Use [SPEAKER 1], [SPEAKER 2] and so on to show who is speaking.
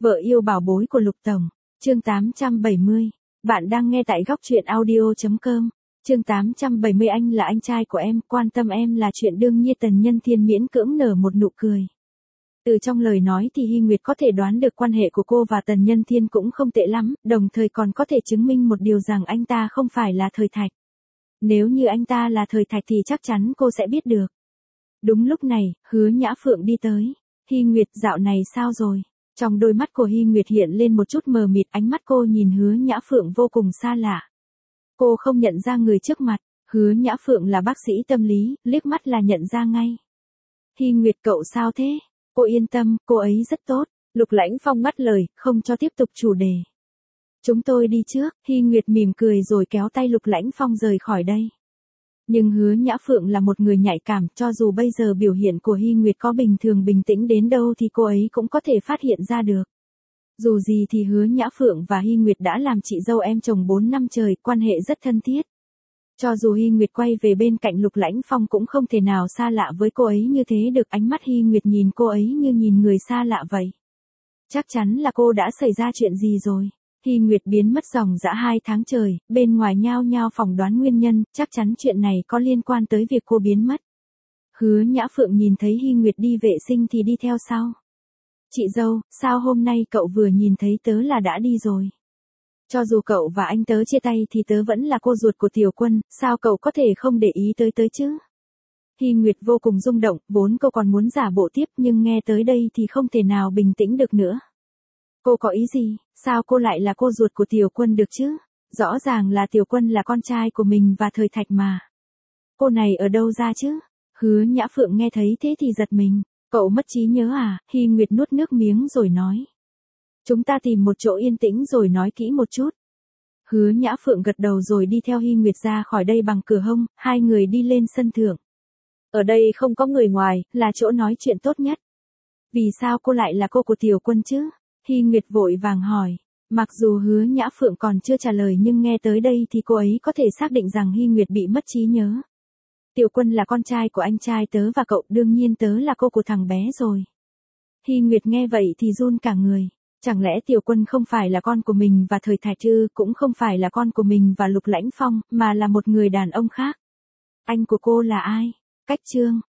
[SPEAKER 1] Vợ yêu bảo bối của Lục Tổng. Chương 870. Bạn đang nghe tại góc truyện audio.com. Chương 870. Anh là anh trai của em, quan tâm em là chuyện đương nhiên. Tần Nhân Thiên miễn cưỡng nở một nụ cười. Từ trong lời nói thì Hy Nguyệt có thể đoán được quan hệ của cô và Tần Nhân Thiên cũng không tệ lắm, đồng thời còn có thể chứng minh một điều rằng anh ta không phải là Thời Thạch. Nếu như anh ta là Thời Thạch thì chắc chắn cô sẽ biết được. Đúng lúc này, Hứa Nhã Phượng đi tới. Hy Nguyệt, dạo này sao rồi? Trong đôi mắt của Hy Nguyệt hiện lên một chút mờ mịt, ánh mắt cô nhìn Hứa Nhã Phượng vô cùng xa lạ. Cô không nhận ra người trước mặt, Hứa Nhã Phượng là bác sĩ tâm lý, liếc mắt là nhận ra ngay. Hy Nguyệt, cậu sao thế? Cô yên tâm, cô ấy rất tốt. Lục Lãnh Phong ngắt lời, không cho tiếp tục chủ đề. Chúng tôi đi trước. Hy Nguyệt mỉm cười rồi kéo tay Lục Lãnh Phong rời khỏi đây. Nhưng Hứa Nhã Phượng là một người nhạy cảm, cho dù bây giờ biểu hiện của Hy Nguyệt có bình thường bình tĩnh đến đâu thì cô ấy cũng có thể phát hiện ra được. Dù gì thì Hứa Nhã Phượng và Hy Nguyệt đã làm chị dâu em chồng 4 năm trời, quan hệ rất thân thiết. Cho dù Hy Nguyệt quay về bên cạnh Lục Lãnh Phong cũng không thể nào xa lạ với cô ấy như thế được, ánh mắt Hy Nguyệt nhìn cô ấy như nhìn người xa lạ vậy. Chắc chắn là cô đã xảy ra chuyện gì rồi. Hy Nguyệt biến mất dòng dã 2 tháng trời, bên ngoài nhao nhao phỏng đoán nguyên nhân, chắc chắn chuyện này có liên quan tới việc cô biến mất. Hứa Nhã Phượng nhìn thấy Hy Nguyệt đi vệ sinh thì đi theo sau. Chị dâu, sao hôm nay cậu vừa nhìn thấy tớ là đã đi rồi? Cho dù cậu và anh tớ chia tay thì tớ vẫn là cô ruột của Tiểu Quân, sao cậu có thể không để ý tới tớ chứ? Hy Nguyệt vô cùng rung động, vốn cô còn muốn giả bộ tiếp nhưng nghe tới đây thì không thể nào bình tĩnh được nữa. Cô có ý gì, sao cô lại là cô ruột của Tiểu Quân được chứ? Rõ ràng là Tiểu Quân là con trai của mình và Thời Thạch mà. Cô này ở đâu ra chứ? Hứa Nhã Phượng nghe thấy thế thì giật mình. Cậu mất trí nhớ à? Hy Nguyệt nuốt nước miếng rồi nói. Chúng ta tìm một chỗ yên tĩnh rồi nói kỹ một chút. Hứa Nhã Phượng gật đầu rồi đi theo Hy Nguyệt ra khỏi đây bằng cửa hông, hai người đi lên sân thượng. Ở đây không có người ngoài, là chỗ nói chuyện tốt nhất. Vì sao cô lại là cô của Tiểu Quân chứ? Hy Nguyệt vội vàng hỏi. Mặc dù Hứa Nhã Phượng còn chưa trả lời nhưng nghe tới đây thì cô ấy có thể xác định rằng Hy Nguyệt bị mất trí nhớ. Tiểu Quân là con trai của anh trai tớ và cậu, đương nhiên tớ là cô của thằng bé rồi. Hy Nguyệt nghe vậy thì run cả người. Chẳng lẽ Tiểu Quân không phải là con của mình và Thời Thạch chứ, cũng không phải là con của mình và Lục Lãnh Phong, mà là một người đàn ông khác. Anh của cô là ai? Cách Trương.